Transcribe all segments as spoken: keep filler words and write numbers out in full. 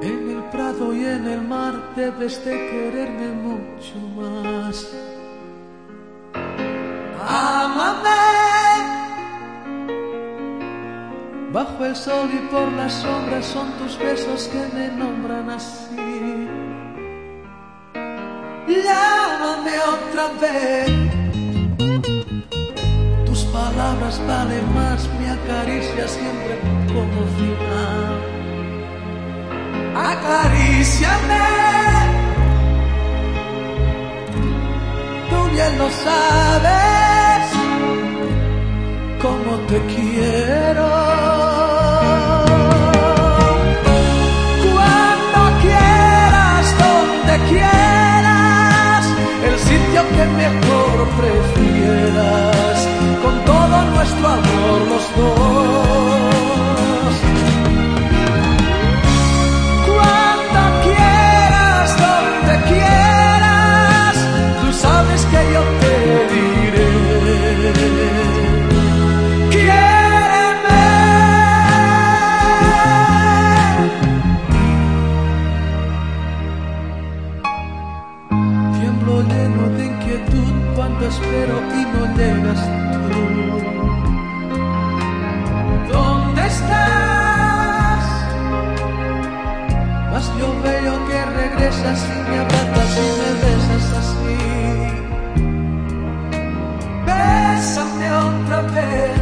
En el prado y en el mar debes de quererme mucho más. Ámame. Bajo el sol y por las sombras son tus besos que me nombran así. Llámame otra vez. Tus palabras valen más, me acaricias siempre como final. Acaríciame. Tú bien lo sabes, como te quiero. Cuando quieras, donde quieras, el sitio que mejor prefieras, con todo nuestro amor los dos. Cuando quieras, donde quieras, tú sabes que yo te diré. Espero y no llegas tú. ¿Dónde estás? Mas yo veo que regresas y me abrazas y me besas así. Bésame otra vez.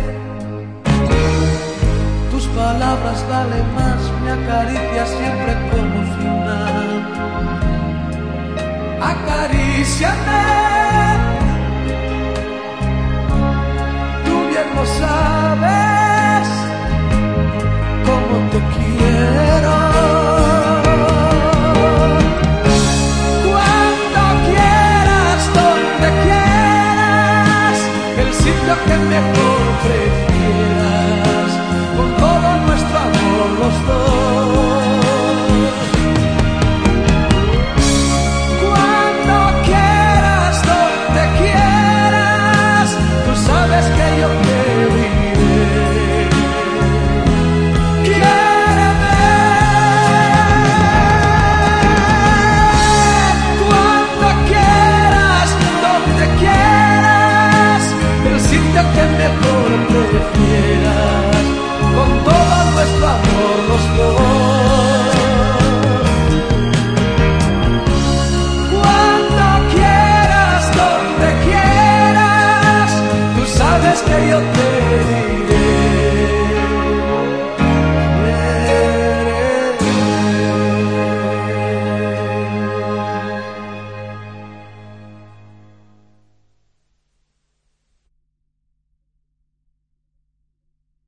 Tus palabras valen más, me acaricias siempre como final. Acaríciame. Lo sabes, como te quiero. Cuando quieras, donde quieras, el sitio que mejor prefieras, con todo nuestro amor los dos.